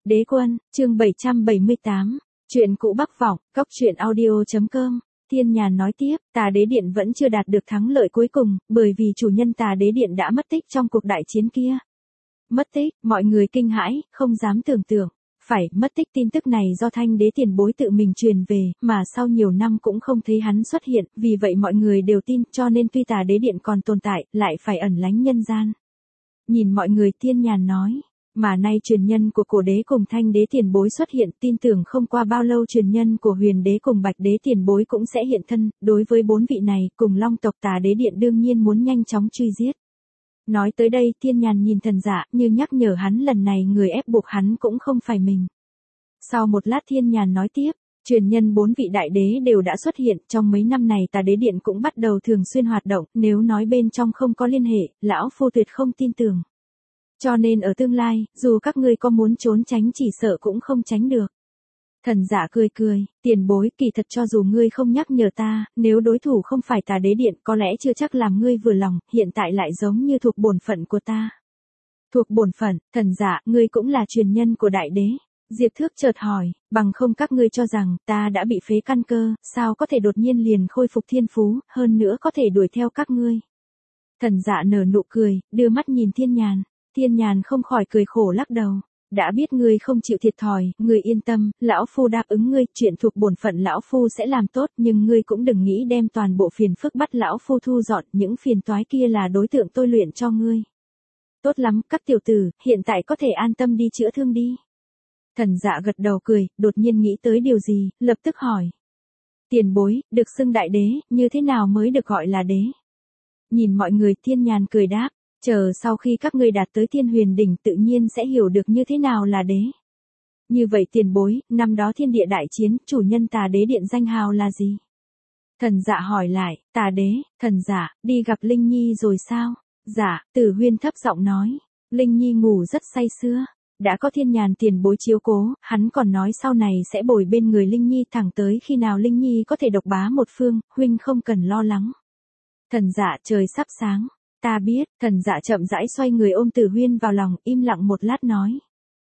Đế quân, chương 778. Chuyện cũ Bắc Vọng, cóc truyện audio.com. Thiên Nhàn nói tiếp, Tà Đế Điện vẫn chưa đạt được thắng lợi cuối cùng, bởi vì chủ nhân Tà Đế Điện đã mất tích trong cuộc đại chiến kia. Mất tích, mọi người kinh hãi, không dám tưởng tượng. Phải, mất tích tin tức này do Thanh Đế tiền bối tự mình truyền về, mà sau nhiều năm cũng không thấy hắn xuất hiện, vì vậy mọi người đều tin, cho nên tuy Tà Đế Điện còn tồn tại, lại phải ẩn lánh nhân gian. Nhìn mọi người, Thiên Nhàn nói. Mà nay truyền nhân của Cổ Đế cùng Thanh Đế tiền bối xuất hiện, tin tưởng không qua bao lâu truyền nhân của Huyền Đế cùng Bạch Đế tiền bối cũng sẽ hiện thân, đối với bốn vị này, cùng Long tộc Tà Đế Điện đương nhiên muốn nhanh chóng truy giết. Nói tới đây, Thiên Nhàn nhìn Thần Dạ, như nhắc nhở hắn lần này người ép buộc hắn cũng không phải mình. Sau một lát Thiên Nhàn nói tiếp, truyền nhân bốn vị đại đế đều đã xuất hiện, trong mấy năm này Tà Đế Điện cũng bắt đầu thường xuyên hoạt động, nếu nói bên trong không có liên hệ, lão phu tuyệt không tin tưởng. Cho nên ở tương lai, dù các ngươi có muốn trốn tránh chỉ sợ cũng không tránh được. Thần Dạ cười cười, tiền bối, kỳ thật cho dù ngươi không nhắc nhở ta, nếu đối thủ không phải Tà Đế Điện có lẽ chưa chắc làm ngươi vừa lòng, hiện tại lại giống như thuộc bổn phận của ta. Thuộc bổn phận, Thần Dạ, ngươi cũng là truyền nhân của Đại Đế. Diệp Thước chợt hỏi, bằng không các ngươi cho rằng ta đã bị phế căn cơ, sao có thể đột nhiên liền khôi phục thiên phú, hơn nữa có thể đuổi theo các ngươi. Thần Dạ nở nụ cười, đưa mắt nhìn Thiên Nhàn. Thiên Nhàn không khỏi cười khổ lắc đầu. Đã biết ngươi không chịu thiệt thòi, ngươi yên tâm, lão phu đáp ứng ngươi, chuyện thuộc bổn phận lão phu sẽ làm tốt, nhưng ngươi cũng đừng nghĩ đem toàn bộ phiền phức bắt lão phu thu dọn, những phiền toái kia là đối tượng tôi luyện cho ngươi. Tốt lắm, các tiểu tử, hiện tại có thể an tâm đi chữa thương đi. Thần Dạ gật đầu cười, đột nhiên nghĩ tới điều gì, lập tức hỏi. Tiền bối, được xưng đại đế, như thế nào mới được gọi là đế? Nhìn mọi người, Thiên Nhàn cười đáp. Chờ sau khi các ngươi đạt tới Thiên Huyền Đỉnh tự nhiên sẽ hiểu được như thế nào là đế. Như vậy tiền bối, năm đó thiên địa đại chiến, chủ nhân Tà Đế Điện danh hào là gì? Thần Dạ hỏi lại, Tà Đế, Thần Dạ, đi gặp Linh Nhi rồi sao? Dạ, Tử Huyên thấp giọng nói, Linh Nhi ngủ rất say sưa. Đã có Thiên Nhàn tiền bối chiếu cố, hắn còn nói sau này sẽ bồi bên người Linh Nhi thẳng tới khi nào Linh Nhi có thể độc bá một phương, huynh không cần lo lắng. Thần Dạ, trời sắp sáng. Ta biết, Thần Dạ chậm rãi xoay người ôm Tử Huyên vào lòng, im lặng một lát nói.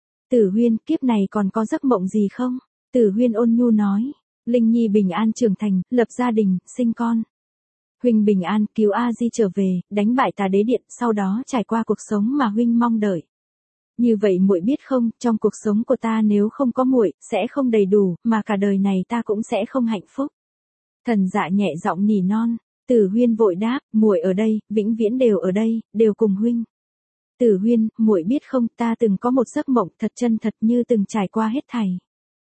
Tử Huyên, kiếp này còn có giấc mộng gì không? Tử Huyên ôn nhu nói. Linh Nhi bình an trưởng thành, lập gia đình, sinh con. Huynh bình an, cứu A Di trở về, đánh bại Tà Đế Điện, sau đó trải qua cuộc sống mà huynh mong đợi. Như vậy muội biết không, trong cuộc sống của ta nếu không có muội, sẽ không đầy đủ, mà cả đời này ta cũng sẽ không hạnh phúc. Thần Dạ nhẹ giọng nỉ non. Tử Huyên vội đáp, muội ở đây, vĩnh viễn đều ở đây, đều cùng huynh. Tử Huyên, muội biết không, ta từng có một giấc mộng thật chân thật như từng trải qua hết thảy.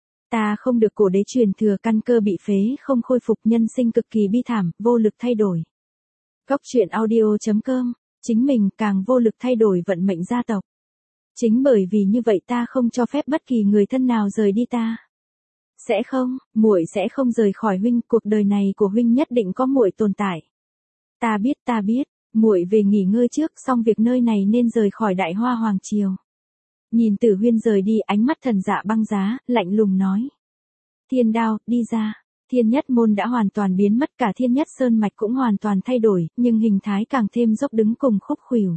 Ta không được Cổ Đế truyền thừa, căn cơ bị phế, không khôi phục, nhân sinh cực kỳ bi thảm, vô lực thay đổi. Cóc truyện audio.com, chính mình càng vô lực thay đổi vận mệnh gia tộc. Chính bởi vì như vậy ta không cho phép bất kỳ người thân nào rời đi ta. Sẽ không, muội sẽ không rời khỏi huynh, cuộc đời này của huynh nhất định có muội tồn tại. Ta biết, muội về nghỉ ngơi trước, xong việc nơi này nên rời khỏi Đại Hoa Hoàng Triều. Nhìn Tử Huyên rời đi, ánh mắt Thần Dạ băng giá, lạnh lùng nói. Thiên Đao, đi ra. Thiên Nhất Môn đã hoàn toàn biến mất, cả Thiên Nhất Sơn Mạch cũng hoàn toàn thay đổi, nhưng hình thái càng thêm dốc đứng cùng khúc khuỷu.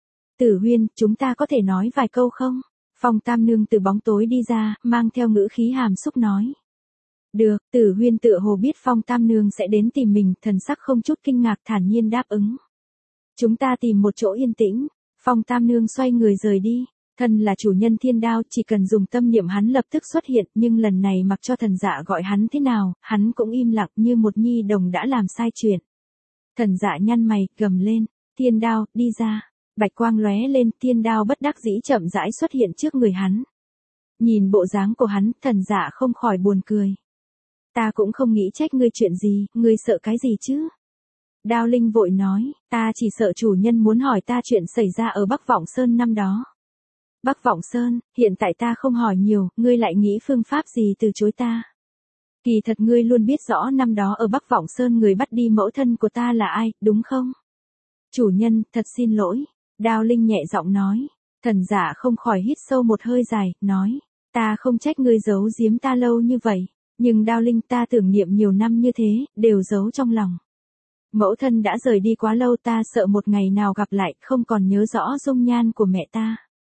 Tử Huyên, chúng ta có thể nói vài câu không? Phong Tam Nương từ bóng tối đi ra, mang theo ngữ khí hàm xúc nói. Được, Tử Huyên tựa hồ biết Phong Tam Nương sẽ đến tìm mình, thần sắc không chút kinh ngạc, thản nhiên đáp ứng. Chúng ta tìm một chỗ yên tĩnh. Phong Tam Nương xoay người rời đi. Thân là chủ nhân Thiên Đao, chỉ cần dùng tâm niệm hắn lập tức xuất hiện, nhưng lần này mặc cho Thần Dạ gọi hắn thế nào, hắn cũng im lặng như một nhi đồng đã làm sai chuyện. Thần Dạ nhăn mày, gầm lên, Thiên Đao, đi ra. Bạch quang lóe lên, Thiên Đao bất đắc dĩ chậm rãi xuất hiện trước người hắn. Nhìn bộ dáng của hắn, Thần Dạ không khỏi buồn cười. Ta cũng không nghĩ trách ngươi chuyện gì, ngươi sợ cái gì chứ? Đao Linh vội nói, ta chỉ sợ chủ nhân muốn hỏi ta chuyện xảy ra ở Bắc Vọng Sơn năm đó. Bắc Vọng Sơn, hiện tại ta không hỏi nhiều, ngươi lại nghĩ phương pháp gì từ chối ta? Kỳ thật ngươi luôn biết rõ năm đó ở Bắc Vọng Sơn người bắt đi mẫu thân của ta là ai, đúng không? Chủ nhân, thật xin lỗi. Đao Linh nhẹ giọng nói. Thần Dạ không khỏi hít sâu một hơi dài, nói. Ta không trách ngươi giấu giếm ta lâu như vậy. Nhưng Đao Linh, ta tưởng niệm nhiều năm như thế, đều giấu trong lòng. Mẫu thân đã rời đi quá lâu, ta sợ một ngày nào gặp lại, không còn nhớ rõ dung nhan của mẹ ta.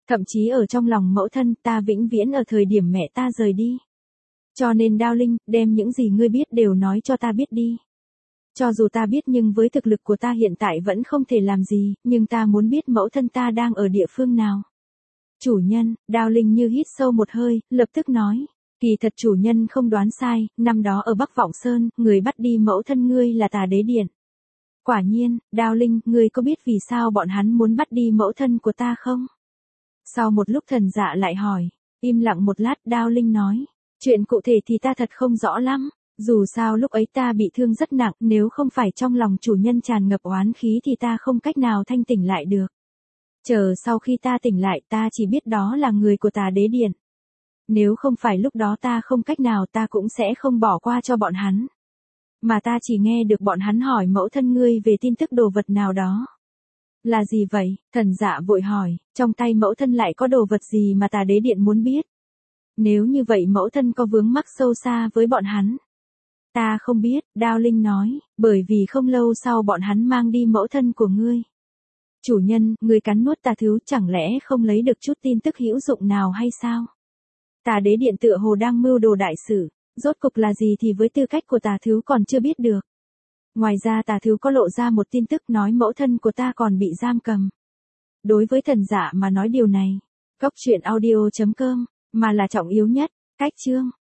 Thậm chí ở trong lòng mẫu thân ta vĩnh viễn ở thời điểm mẹ ta rời đi. Cho nên Đao Linh, đem những gì ngươi biết đều nói cho ta biết đi. Cho dù ta biết nhưng với thực lực của ta hiện tại vẫn không thể làm gì, nhưng ta muốn biết mẫu thân ta đang ở địa phương nào. Chủ nhân, Đao Linh như hít sâu một hơi, lập tức nói. Kỳ thật chủ nhân không đoán sai, năm đó ở Bắc Vọng Sơn, người bắt đi mẫu thân ngươi là Tà Đế Điện. Quả nhiên, Đao Linh, ngươi có biết vì sao bọn hắn muốn bắt đi mẫu thân của ta không? Sau một lúc Thần Dạ lại hỏi, im lặng một lát Đao Linh nói, chuyện cụ thể thì ta thật không rõ lắm, dù sao lúc ấy ta bị thương rất nặng, nếu không phải trong lòng chủ nhân tràn ngập oán khí thì ta không cách nào thanh tỉnh lại được. Chờ sau khi ta tỉnh lại ta chỉ biết đó là người của Tà Đế Điện. Nếu không phải lúc đó ta không cách nào ta cũng sẽ không bỏ qua cho bọn hắn. Mà ta chỉ nghe được bọn hắn hỏi mẫu thân ngươi về tin tức đồ vật nào đó. Là gì vậy? Thần Dạ vội hỏi, trong tay mẫu thân lại có đồ vật gì mà Tà Đế Điện muốn biết? Nếu như vậy mẫu thân có vướng mắc sâu xa với bọn hắn? Ta không biết, Đao Linh nói, bởi vì không lâu sau bọn hắn mang đi mẫu thân của ngươi. Chủ nhân, ngươi cắn nuốt tà thứ chẳng lẽ không lấy được chút tin tức hữu dụng nào hay sao? Tà Đế Điện tựa hồ đang mưu đồ đại sự, rốt cục là gì thì với tư cách của tà thứ còn chưa biết được. Ngoài ra tà thứ có lộ ra một tin tức nói mẫu thân của ta còn bị giam cầm. Đối với Thần Dạ mà nói điều này, cốc truyện audio.com, mà là trọng yếu nhất, cách chương.